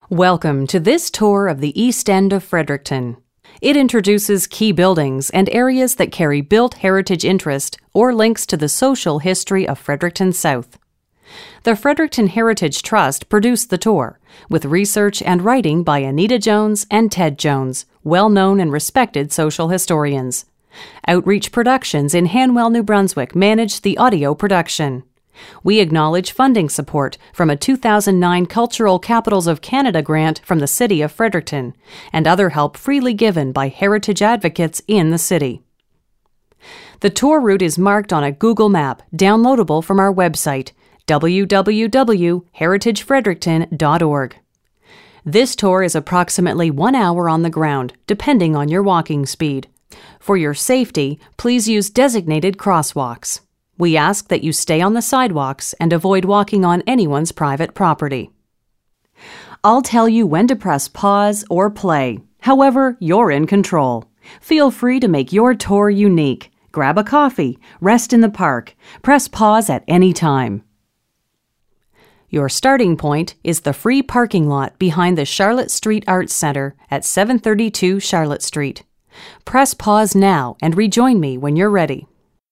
Welcome to this tour of the East End of Fredericton. It introduces key buildings and areas that carry built heritage interest or links to the social history of Fredericton South. The Fredericton Heritage Trust produced the tour, with research and writing by Anita Jones and Ted Jones, well-known and respected social historians. Outreach Productions in Hanwell, New Brunswick managed the audio production. We acknowledge funding support from a 2009 Cultural Capitals of Canada grant from the City of Fredericton, and other help freely given by heritage advocates in the city. The tour route is marked on a Google map, downloadable from our website, www.heritagefredericton.org. This tour is approximately 1 hour on the ground, depending on your walking speed. For your safety, please use designated crosswalks. We ask that you stay on the sidewalks and avoid walking on anyone's private property. I'll tell you when to press pause or play. However, you're in control. Feel free to make your tour unique. Grab a coffee, rest in the park, press pause at any time. Your starting point is the free parking lot behind the Charlotte Street Arts Centre at 732 Charlotte Street. Press pause now and rejoin me when you're ready.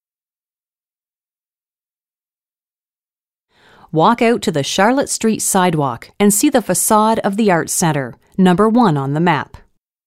Walk out to the Charlotte Street sidewalk and see the facade of the Arts Centre, number 1 on the map.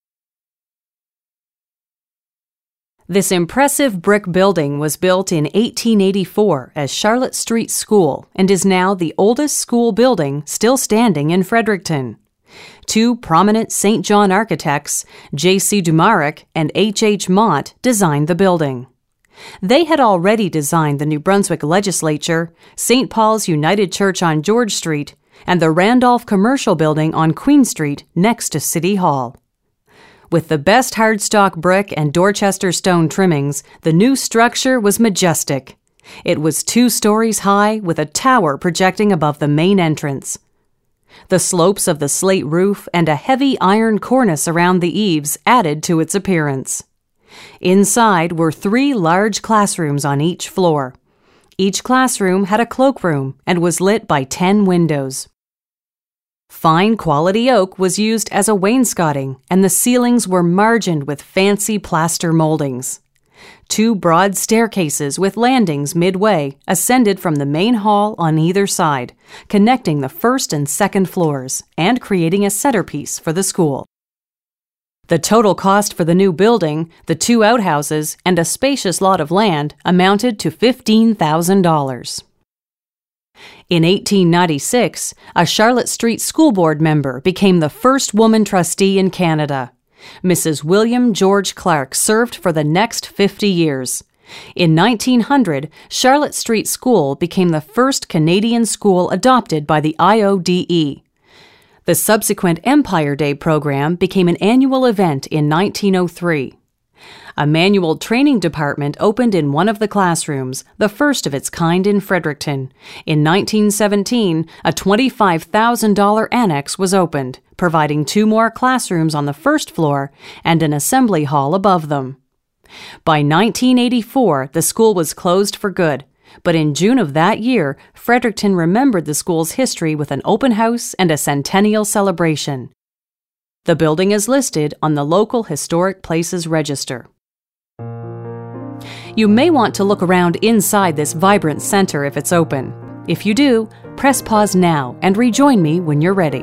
This impressive brick building was built in 1884 as Charlotte Street School and is now the oldest school building still standing in Fredericton. 2 prominent St. John architects, J.C. Dumaric and H.H. Mott, designed the building. They had already designed the New Brunswick Legislature, St. Paul's United Church on George Street, and the Randolph Commercial Building on Queen Street next to City Hall. With the best hardstock brick and Dorchester stone trimmings, the new structure was majestic. It was 2 stories high with a tower projecting above the main entrance. The slopes of the slate roof and a heavy iron cornice around the eaves added to its appearance. Inside were 3 large classrooms on each floor. Each classroom had a cloakroom and was lit by 10 windows. Fine quality oak was used as a wainscoting, and the ceilings were margined with fancy plaster moldings. 2 broad staircases with landings midway ascended from the main hall on either side, connecting the first and second floors and creating a centerpiece for the school. The total cost for the new building, the 2 outhouses, and a spacious lot of land amounted to $15,000. In 1896, a Charlotte Street School Board member became the first woman trustee in Canada. Mrs. William George Clark served for the next 50 years. In 1900, Charlotte Street School became the first Canadian school adopted by the IODE. The subsequent Empire Day program became an annual event in 1903. A manual training department opened in one of the classrooms, the first of its kind in Fredericton. In 1917, a $25,000 annex was opened, providing 2 more classrooms on the first floor and an assembly hall above them. By 1984, the school was closed for good. But in June of that year, Fredericton remembered the school's history with an open house and a centennial celebration. The building is listed on the local Historic Places Register. You may want to look around inside this vibrant center if it's open. If you do, press pause now and rejoin me when you're ready.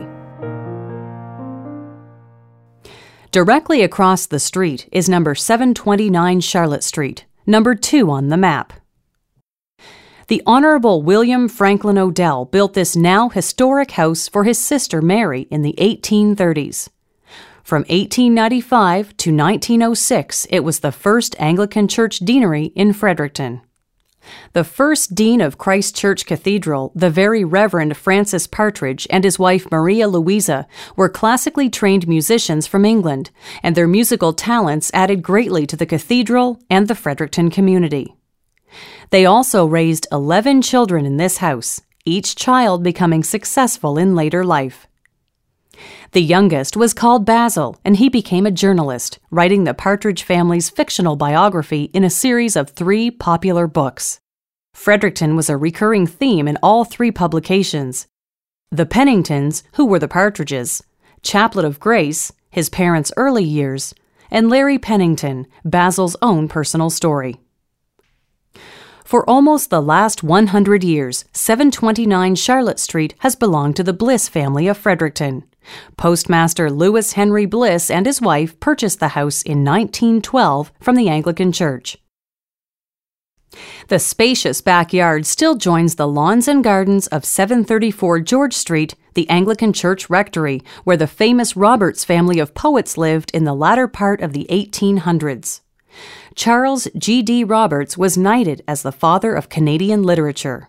Directly across the street is number 729 Charlotte Street, number 2 on the map. The Honorable William Franklin Odell built this now historic house for his sister Mary in the 1830s. From 1895 to 1906, it was the first Anglican church deanery in Fredericton. The first dean of Christ Church Cathedral, the Very Reverend Francis Partridge, and his wife Maria Louisa were classically trained musicians from England, and their musical talents added greatly to the cathedral and the Fredericton community. They also raised 11 children in this house, each child becoming successful in later life. The youngest was called Basil, and he became a journalist, writing the Partridge family's fictional biography in a series of 3 popular books. Fredericton was a recurring theme in all 3 publications. The Penningtons, who were the Partridges, Chaplet of Grace, his parents' early years, and Larry Pennington, Basil's own personal story. For almost the last 100 years, 729 Charlotte Street has belonged to the Bliss family of Fredericton. Postmaster Lewis Henry Bliss and his wife purchased the house in 1912 from the Anglican Church. The spacious backyard still joins the lawns and gardens of 734 George Street, the Anglican Church Rectory, where the famous Roberts family of poets lived in the latter part of the 1800s. Charles G.D. Roberts was knighted as the father of Canadian literature.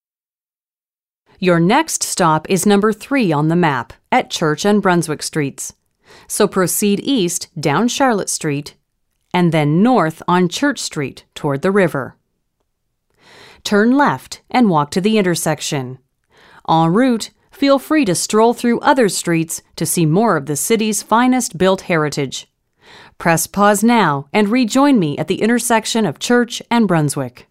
Your next stop is number 3 on the map, at Church and Brunswick Streets. So proceed east down Charlotte Street, and then north on Church Street toward the river. Turn left and walk to the intersection. En route, feel free to stroll through other streets to see more of the city's finest built heritage. Press pause now and rejoin me at the intersection of Church and Brunswick.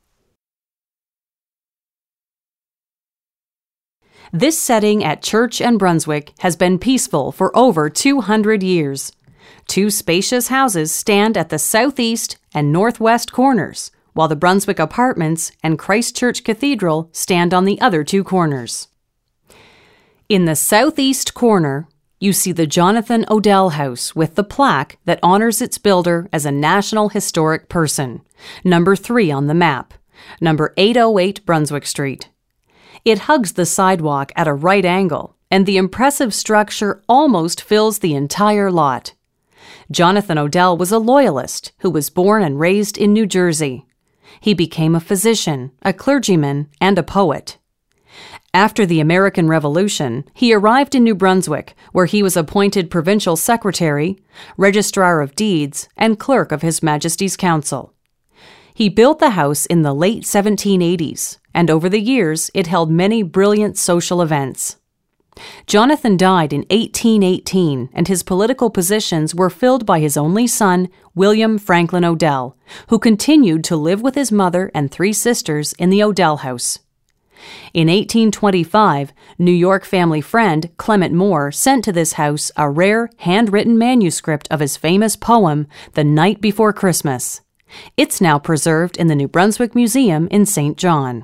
This setting at Church and Brunswick has been peaceful for over 200 years. 2 spacious houses stand at the southeast and northwest corners, while the Brunswick Apartments and Christchurch Cathedral stand on the other 2 corners. In the southeast corner, you see the Jonathan Odell House with the plaque that honors its builder as a National Historic Person, number 3 on the map, number 808 Brunswick Street. It hugs the sidewalk at a right angle, and the impressive structure almost fills the entire lot. Jonathan Odell was a Loyalist who was born and raised in New Jersey. He became a physician, a clergyman, and a poet. After the American Revolution, he arrived in New Brunswick, where he was appointed provincial secretary, registrar of deeds, and clerk of His Majesty's Council. He built the house in the late 1780s, and over the years it held many brilliant social events. Jonathan died in 1818, and his political positions were filled by his only son, William Franklin Odell, who continued to live with his mother and 3 sisters in the Odell House. In 1825, New York family friend Clement Moore sent to this house a rare handwritten manuscript of his famous poem, The Night Before Christmas. It's now preserved in the New Brunswick Museum in St. John.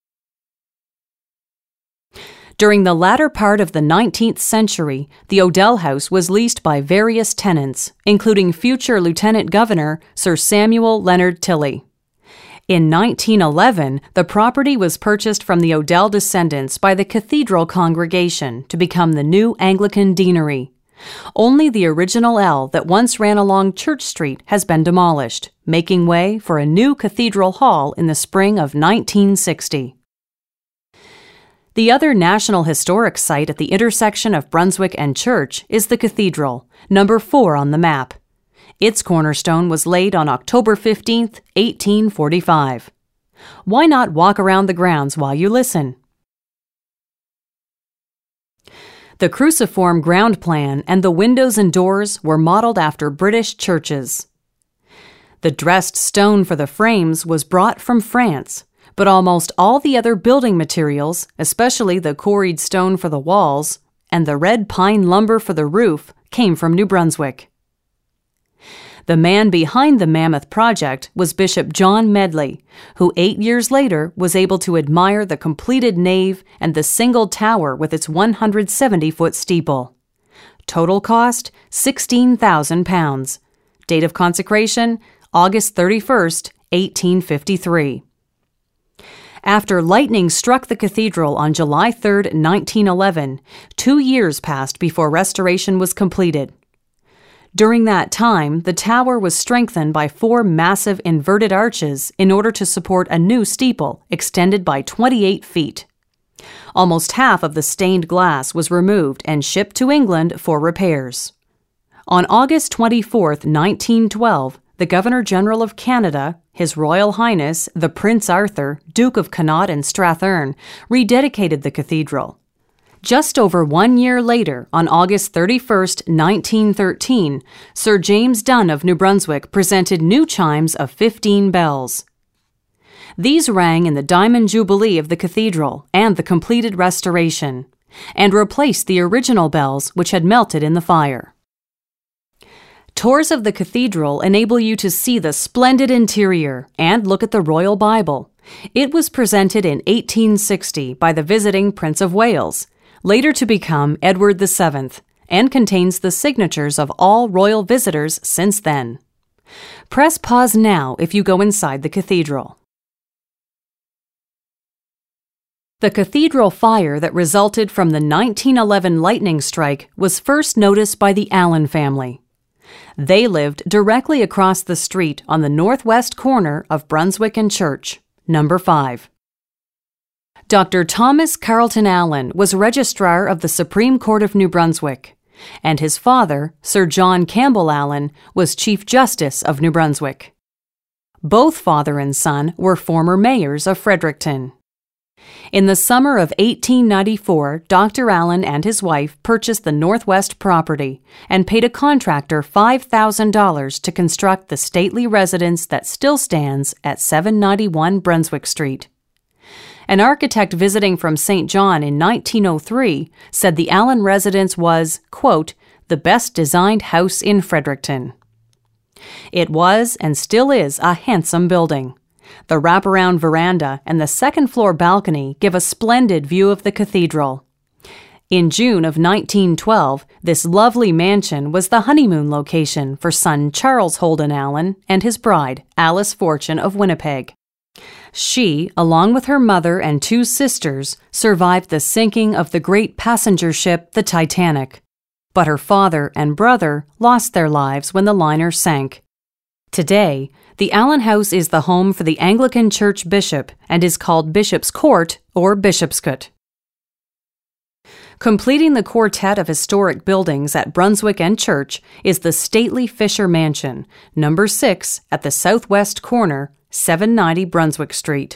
During the latter part of the 19th century, the Odell House was leased by various tenants, including future Lieutenant Governor Sir Samuel Leonard Tilley. In 1911, the property was purchased from the Odell descendants by the Cathedral congregation to become the new Anglican deanery. Only the original L that once ran along Church Street has been demolished, making way for a new Cathedral Hall in the spring of 1960. The other National Historic Site at the intersection of Brunswick and Church is the Cathedral, number 4 on the map. Its cornerstone was laid on October 15, 1845. Why not walk around the grounds while you listen? The cruciform ground plan and the windows and doors were modeled after British churches. The dressed stone for the frames was brought from France, but almost all the other building materials, especially the quarried stone for the walls and the red pine lumber for the roof, came from New Brunswick. The man behind the mammoth project was Bishop John Medley, who 8 years later was able to admire the completed nave and the single tower with its 170-foot steeple. Total cost, £16,000. Date of consecration, August 31st, 1853. After lightning struck the cathedral on July 3, 1911, 2 years passed before restoration was completed. During that time, the tower was strengthened by 4 massive inverted arches in order to support a new steeple extended by 28 feet. Almost half of the stained glass was removed and shipped to England for repairs. On August 24, 1912, the Governor-General of Canada, His Royal Highness the Prince Arthur, Duke of Connaught and Strathearn, rededicated the cathedral. Just over 1 year later, on August 31, 1913, Sir James Dunn of New Brunswick presented new chimes of 15 bells. These rang in the Diamond Jubilee of the cathedral and the completed restoration. and replaced the original bells which had melted in the fire. Tours of the cathedral enable you to see the splendid interior and look at the Royal Bible. It was presented in 1860 by the visiting Prince of Wales, later to become Edward VII, and contains the signatures of all royal visitors since then. Press pause now if you go inside the cathedral. The cathedral fire that resulted from the 1911 lightning strike was first noticed by the Allen family. They lived directly across the street on the northwest corner of Brunswick and Church, number 5. Dr. Thomas Carleton Allen was Registrar of the Supreme Court of New Brunswick, and his father, Sir John Campbell Allen, was Chief Justice of New Brunswick. Both father and son were former mayors of Fredericton. In the summer of 1894, Dr. Allen and his wife purchased the Northwest property and paid a contractor $5,000 to construct the stately residence that still stands at 791 Brunswick Street. An architect visiting from St. John in 1903 said the Allen residence was, quote, the best designed house in Fredericton. It was and still is a handsome building. The wraparound veranda and the second-floor balcony give a splendid view of the cathedral. In June of 1912, this lovely mansion was the honeymoon location for son Charles Holden Allen and his bride, Alice Fortune of Winnipeg. She, along with her mother and 2 sisters, survived the sinking of the great passenger ship, the Titanic. But her father and brother lost their lives when the liner sank. Today, the Allen House is the home for the Anglican Church bishop and is called Bishop's Court or Bishopscote. Completing the quartet of historic buildings at Brunswick and Church is the stately Fisher Mansion, number 6 at the southwest corner, 790 Brunswick Street.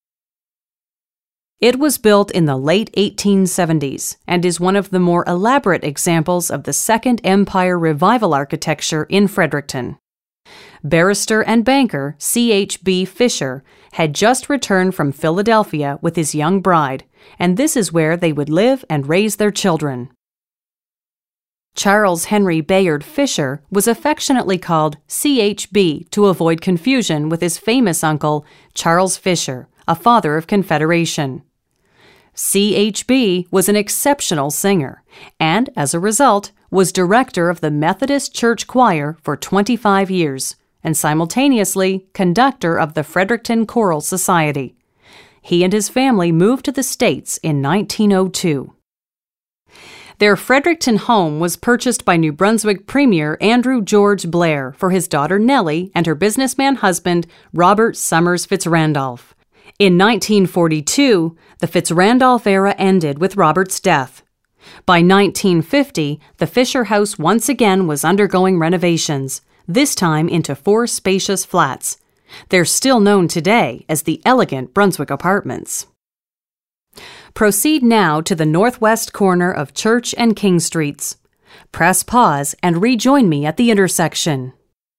It was built in the late 1870s and is one of the more elaborate examples of the Second Empire Revival architecture in Fredericton. Barrister and banker C.H.B. Fisher had just returned from Philadelphia with his young bride, and this is where they would live and raise their children. Charles Henry Bayard Fisher was affectionately called C.H.B. to avoid confusion with his famous uncle, Charles Fisher, a father of Confederation. C.H.B. was an exceptional singer, and as a result, was director of the Methodist Church Choir for 25 years, and simultaneously conductor of the Fredericton Choral Society. He and his family moved to the States in 1902. Their Fredericton home was purchased by New Brunswick Premier Andrew George Blair for his daughter Nellie and her businessman husband Robert Summers Fitzrandolph. In 1942, the Fitzrandolph era ended with Robert's death. By 1950, the Fisher House once again was undergoing renovations, this time into 4 spacious flats. They're still known today as the elegant Brunswick Apartments. Proceed now to the northwest corner of Church and King Streets. Press pause and rejoin me at the intersection.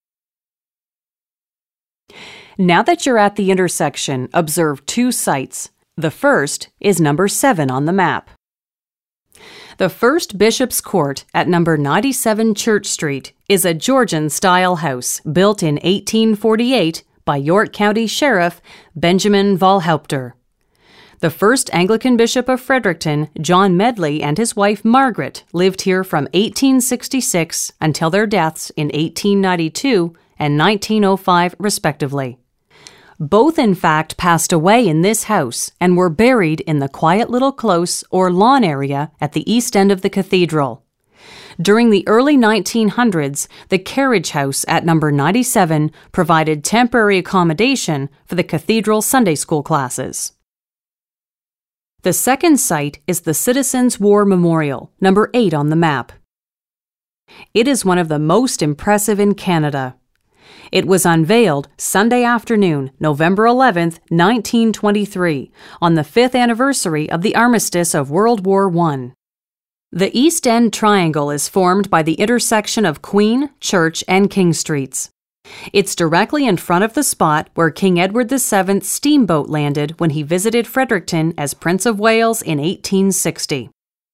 Now that you're at the intersection, observe 2 sites. The first is number 7 on the map. The first Bishop's Court at number 97 Church Street is a Georgian-style house built in 1848 by York County Sheriff Benjamin Volhaupter. The first Anglican Bishop of Fredericton, John Medley, and his wife Margaret lived here from 1866 until their deaths in 1892 and 1905, respectively. Both, in fact, passed away in this house and were buried in the quiet little close or lawn area at the east end of the cathedral. During the early 1900s, the Carriage House at number 97 provided temporary accommodation for the cathedral Sunday school classes. The second site is the Citizens' War Memorial, number 8 on the map. It is one of the most impressive in Canada. It was unveiled Sunday afternoon, November 11, 1923, on the 5th anniversary of the armistice of World War I. The East End Triangle is formed by the intersection of Queen, Church, and King Streets. It's directly in front of the spot where King Edward VII's steamboat landed when he visited Fredericton as Prince of Wales in 1860.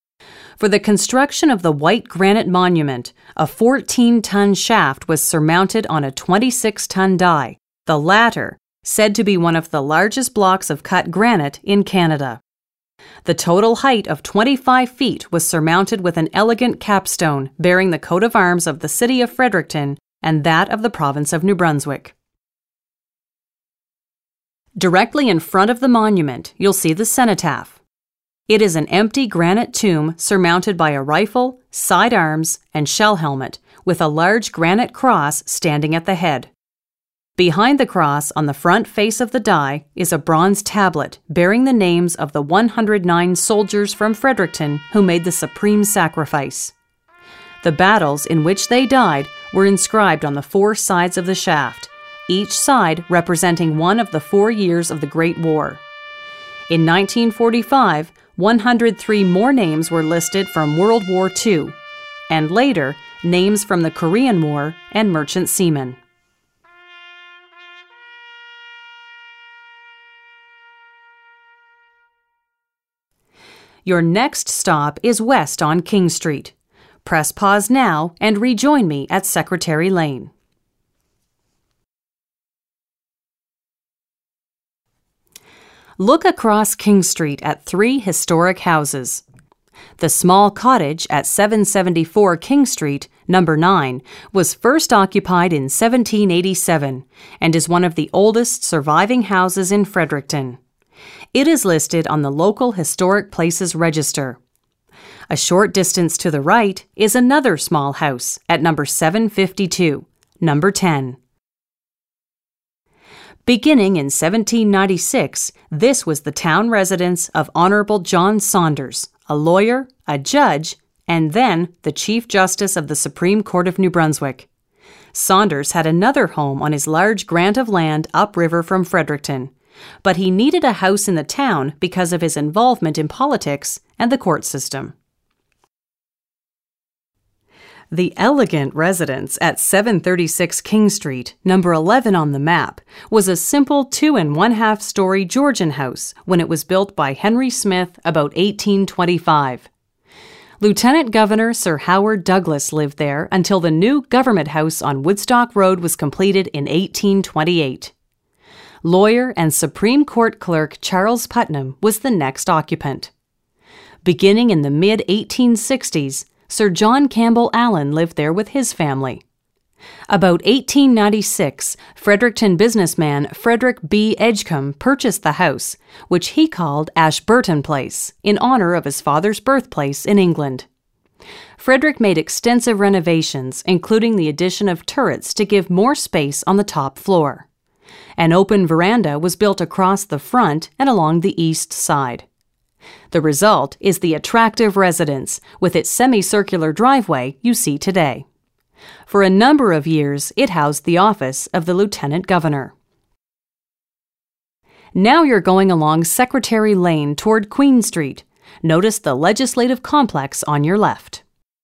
For the construction of the white granite monument, a 14-ton shaft was surmounted on a 26-ton die, the latter said to be one of the largest blocks of cut granite in Canada. The total height of 25 feet was surmounted with an elegant capstone bearing the coat of arms of the city of Fredericton and that of the province of New Brunswick. Directly in front of the monument, you'll see the cenotaph. It is an empty granite tomb surmounted by a rifle, side arms, and shell helmet, with a large granite cross standing at the head. Behind the cross, on the front face of the die, is a bronze tablet bearing the names of the 109 soldiers from Fredericton who made the supreme sacrifice. The battles in which they died were inscribed on the 4 sides of the shaft, each side representing one of the 4 years of the Great War. In 1945, 103 more names were listed from World War II, and later, names from the Korean War and merchant seamen. Your next stop is west on King Street. Press pause now and rejoin me at Secretary Lane. Look across King Street at 3 historic houses. The small cottage at 774 King Street, number 9, was first occupied in 1787 and is one of the oldest surviving houses in Fredericton. It is listed on the local Historic Places Register. A short distance to the right is another small house at number 752, number 10. Beginning in 1796, this was the town residence of Honorable John Saunders, a lawyer, a judge, and then the Chief Justice of the Supreme Court of New Brunswick. Saunders had another home on his large grant of land upriver from Fredericton, but he needed a house in the town because of his involvement in politics and the court system. The elegant residence at 736 King Street, number 11 on the map, was a simple 2 1/2-story Georgian house when it was built by Henry Smith about 1825. Lieutenant Governor Sir Howard Douglas lived there until the new Government House on Woodstock Road was completed in 1828. Lawyer and Supreme Court Clerk Charles Putnam was the next occupant. Beginning in the mid-1860s, Sir John Campbell Allen lived there with his family. About 1896, Fredericton businessman Frederick B. Edgecombe purchased the house, which he called Ashburton Place, in honor of his father's birthplace in England. Frederick made extensive renovations, including the addition of turrets to give more space on the top floor. An open veranda was built across the front and along the east side. The result is the attractive residence with its semicircular driveway you see today. For a number of years, it housed the office of the Lieutenant Governor. Now you're going along Secretary Lane toward Queen Street. Notice the Legislative Complex on your left.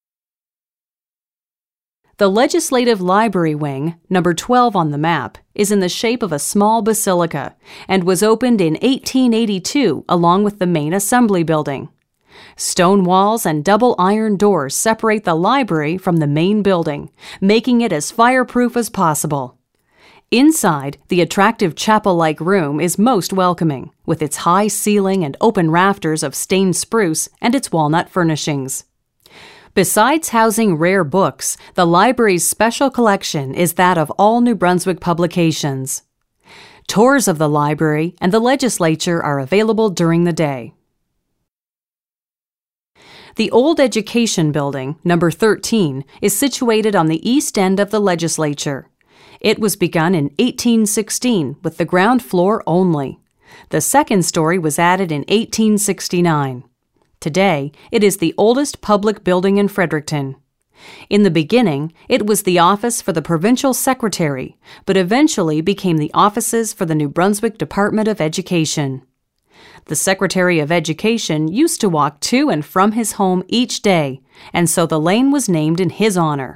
The Legislative Library Wing, number 12 on the map, is in the shape of a small basilica and was opened in 1882 along with the main assembly building. Stone walls and double iron doors separate the library from the main building, making it as fireproof as possible. Inside, the attractive chapel-like room is most welcoming, with its high ceiling and open rafters of stained spruce and its walnut furnishings. Besides housing rare books, the library's special collection is that of all New Brunswick publications. Tours of the library and the legislature are available during the day. The Old Education Building, number 13, is situated on the east end of the legislature. It was begun in 1816 with the ground floor only. The second story was added in 1869. Today, it is the oldest public building in Fredericton. In the beginning, it was the office for the provincial secretary, but eventually became the offices for the New Brunswick Department of Education. The Secretary of Education used to walk to and from his home each day, and so the lane was named in his honor.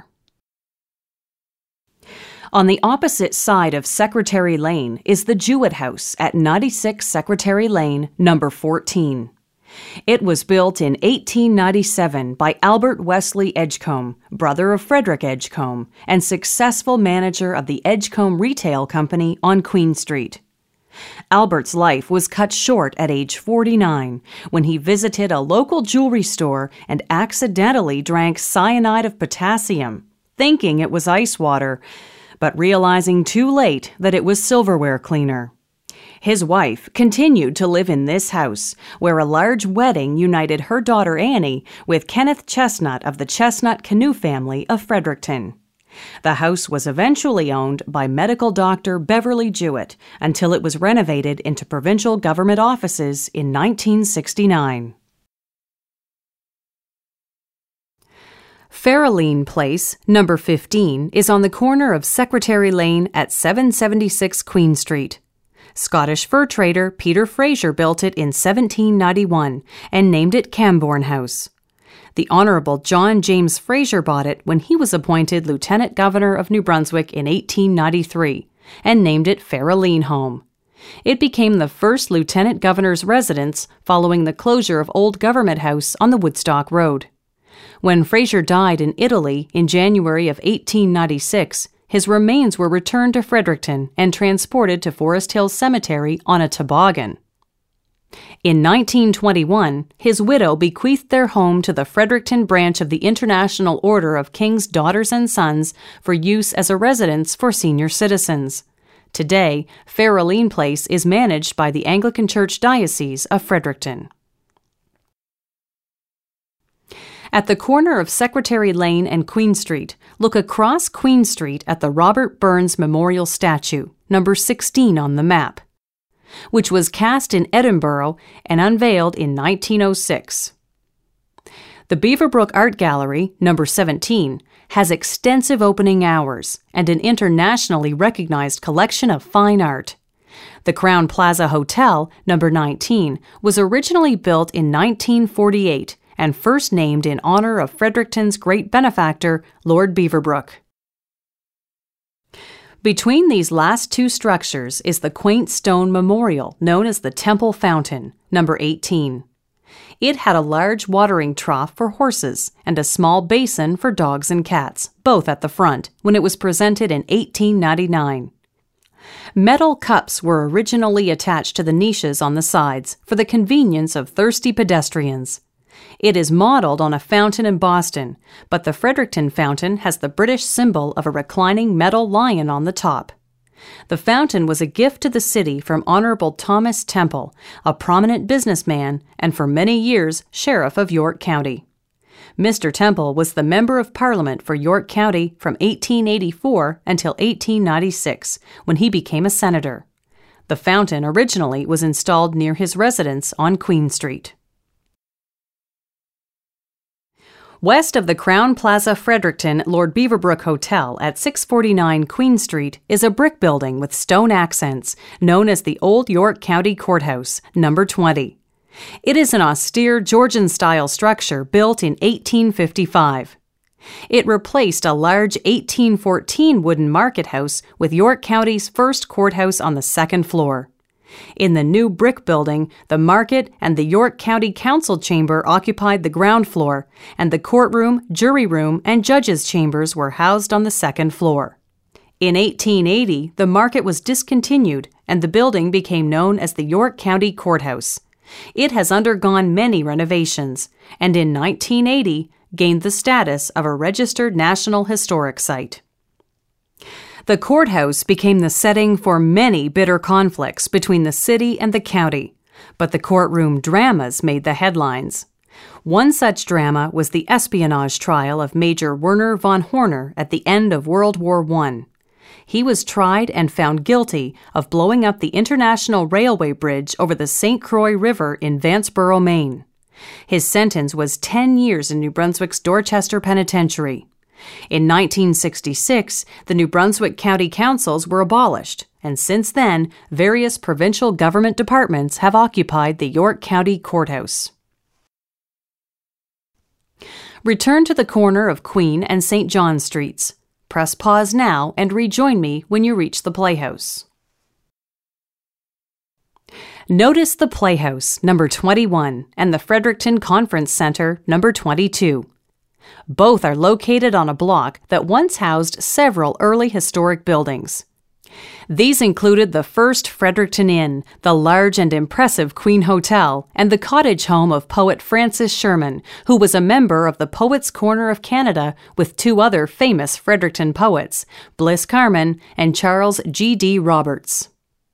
On the opposite side of Secretary Lane is the Jewett House at 96 Secretary Lane, number 14. It was built in 1897 by Albert Wesley Edgecombe, brother of Frederick Edgecombe, and successful manager of the Edgecombe Retail Company on Queen Street. Albert's life was cut short at age 49 when he visited a local jewelry store and accidentally drank cyanide of potassium, thinking it was ice water, but realizing too late that it was silverware cleaner. His wife continued to live in this house, where a large wedding united her daughter Annie with Kenneth Chestnut of the Chestnut Canoe family of Fredericton. The house was eventually owned by medical doctor Beverly Jewett until it was renovated into provincial government offices in 1969. Farrelline Place, number 15, is on the corner of Secretary Lane at 776 Queen Street. Scottish fur trader Peter Fraser built it in 1791 and named it Camborne House. The Honourable John James Fraser bought it when he was appointed Lieutenant Governor of New Brunswick in 1893 and named it Farrelline Home. It became the first Lieutenant Governor's residence following the closure of Old Government House on the Woodstock Road. When Fraser died in Italy in January of 1896, his remains were returned to Fredericton and transported to Forest Hill Cemetery on a toboggan. In 1921, his widow bequeathed their home to the Fredericton branch of the International Order of King's Daughters and Sons for use as a residence for senior citizens. Today, Farrelline Place is managed by the Anglican Church Diocese of Fredericton. At the corner of Secretary Lane and Queen Street, look across Queen Street at the Robert Burns Memorial Statue, number 16 on the map, which was cast in Edinburgh and unveiled in 1906. The Beaverbrook Art Gallery, number 17, has extensive opening hours and an internationally recognized collection of fine art. The Crown Plaza Hotel, number 19, was originally built in 1948 and first named in honor of Fredericton's great benefactor, Lord Beaverbrook. Between these last two structures is the quaint stone memorial known as the Temple Fountain, number 18. It had a large watering trough for horses and a small basin for dogs and cats, both at the front, when it was presented in 1899. Metal cups were originally attached to the niches on the sides for the convenience of thirsty pedestrians. It is modeled on a fountain in Boston, but the Fredericton fountain has the British symbol of a reclining metal lion on the top. The fountain was a gift to the city from Honourable Thomas Temple, a prominent businessman and for many years Sheriff of York County. Mr. Temple was the Member of Parliament for York County from 1884 until 1896, when he became a senator. The fountain originally was installed near his residence on Queen Street. West of the Crown Plaza Fredericton Lord Beaverbrook Hotel at 649 Queen Street is a brick building with stone accents known as the Old York County Courthouse, number 20. It is an austere Georgian-style structure built in 1855. It replaced a large 1814 wooden market house with York County's first courthouse on the second floor. In the new brick building, the market and the York County Council Chamber occupied the ground floor, and the courtroom, jury room, and judges' chambers were housed on the second floor. In 1880, the market was discontinued, and the building became known as the York County Courthouse. It has undergone many renovations, and in 1980 gained the status of a registered National Historic Site. The courthouse became the setting for many bitter conflicts between the city and the county, but the courtroom dramas made the headlines. One such drama was the espionage trial of Major Werner von Horner at the end of World War I. He was tried and found guilty of blowing up the International Railway Bridge over the St. Croix River in Vanceboro, Maine. His sentence was 10 years in New Brunswick's Dorchester Penitentiary. In 1966, the New Brunswick County Councils were abolished, and since then, various provincial government departments have occupied the York County Courthouse. Return to the corner of Queen and St. John Streets. Press pause now and rejoin me when you reach the Playhouse. Notice the Playhouse, number 21, and the Fredericton Conference Center, number 22. Both are located on a block that once housed several early historic buildings. These included the first Fredericton Inn, the large and impressive Queen Hotel, and the cottage home of poet Francis Sherman, who was a member of the Poets' Corner of Canada with two other famous Fredericton poets, Bliss Carman and Charles G.D. Roberts.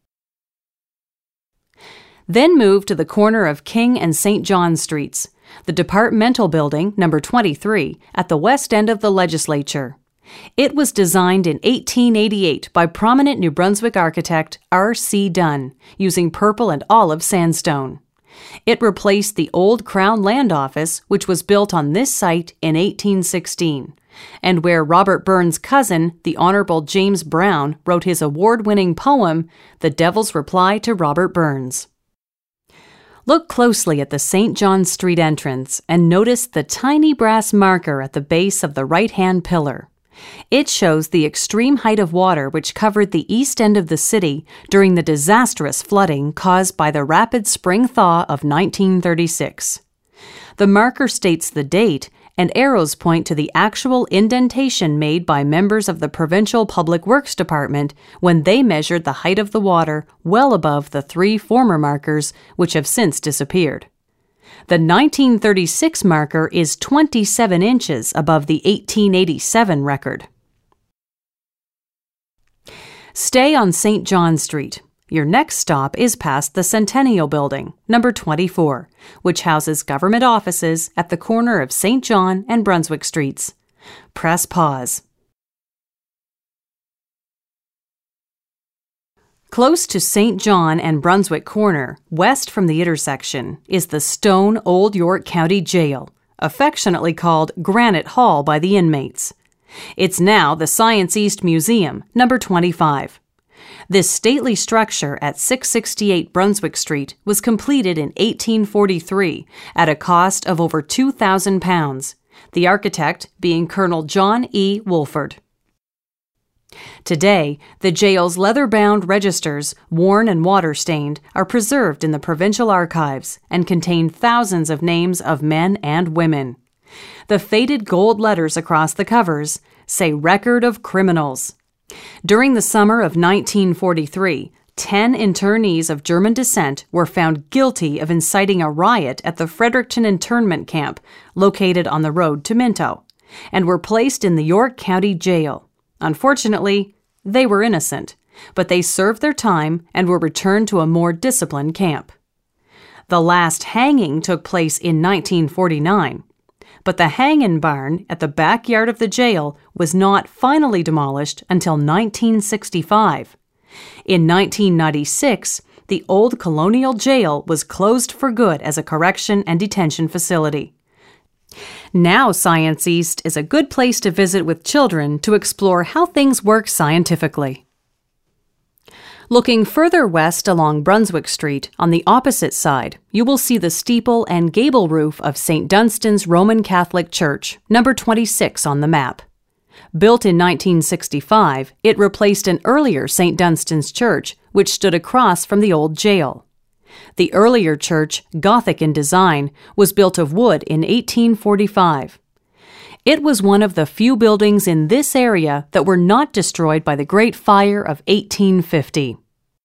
Then move to the corner of King and St. John Streets, the Departmental Building, number 23, at the west end of the legislature. It was designed in 1888 by prominent New Brunswick architect R.C. Dunn, using purple and olive sandstone. It replaced the old Crown Land Office, which was built on this site in 1816, and where Robert Burns' cousin, the Honorable James Brown, wrote his award-winning poem, The Devil's Reply to Robert Burns. Look closely at the St. John Street entrance and notice the tiny brass marker at the base of the right-hand pillar. It shows the extreme height of water which covered the east end of the city during the disastrous flooding caused by the rapid spring thaw of 1936. The marker states the date, and arrows point to the actual indentation made by members of the Provincial Public Works Department when they measured the height of the water well above the three former markers, which have since disappeared. The 1936 marker is 27 inches above the 1887 record. Stay on St. John Street. Your next stop is past the Centennial Building, number 24, which houses government offices at the corner of St. John and Brunswick Streets. Press pause. Close to St. John and Brunswick Corner, west from the intersection, is the stone Old York County Jail, affectionately called Granite Hall by the inmates. It's now the Science East Museum, number 25. This stately structure at 668 Brunswick Street was completed in 1843 at a cost of over £2,000, the architect being Colonel John E. Wolford. Today, the jail's leather-bound registers, worn and water-stained, are preserved in the provincial archives and contain thousands of names of men and women. The faded gold letters across the covers say Record of Criminals. During the summer of 1943, 10 internees of German descent were found guilty of inciting a riot at the Fredericton internment camp, located on the road to Minto, and were placed in the York County Jail. Unfortunately, they were innocent, but they served their time and were returned to a more disciplined camp. The last hanging took place in 1949, but the hanging barn at the backyard of the jail was not finally demolished until 1965. In 1996, the old colonial jail was closed for good as a correction and detention facility. Now Science East is a good place to visit with children to explore how things work scientifically. Looking further west along Brunswick Street, on the opposite side, you will see the steeple and gable roof of St. Dunstan's Roman Catholic Church, number 26 on the map. Built in 1965, it replaced an earlier St. Dunstan's Church, which stood across from the old jail. The earlier church, Gothic in design, was built of wood in 1845. It was one of the few buildings in this area that were not destroyed by the Great Fire of 1850.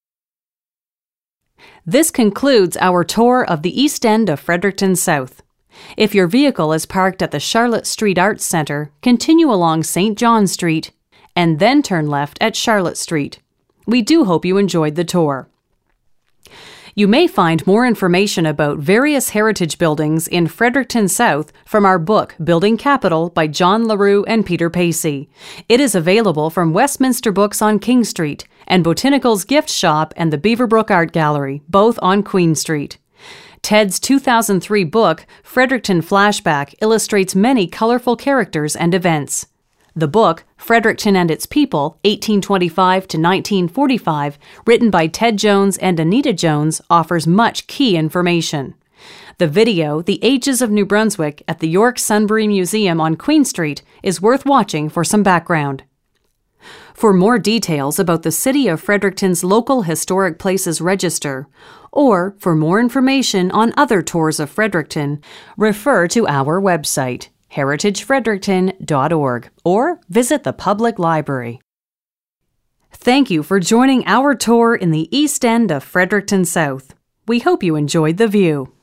This concludes our tour of the east end of Fredericton South. If your vehicle is parked at the Charlotte Street Arts Centre, continue along St. John Street and then turn left at Charlotte Street. We do hope you enjoyed the tour. You may find more information about various heritage buildings in Fredericton South from our book, Building Capital by John LaRue and Peter Pacey. It is available from Westminster Books on King Street and Botanical's Gift Shop and the Beaverbrook Art Gallery, both on Queen Street. Ted's 2003 book, Fredericton Flashback, illustrates many colorful characters and events. The book, Fredericton and Its People, 1825 to 1945, written by Ted Jones and Anita Jones, offers much key information. The video, The Ages of New Brunswick, at the York Sunbury Museum on Queen Street, is worth watching for some background. For more details about the City of Fredericton's local historic places register, or for more information on other tours of Fredericton, refer to our website, heritagefredericton.org, or visit the public library. Thank you for joining our tour in the East End of Fredericton South. We hope you enjoyed the view.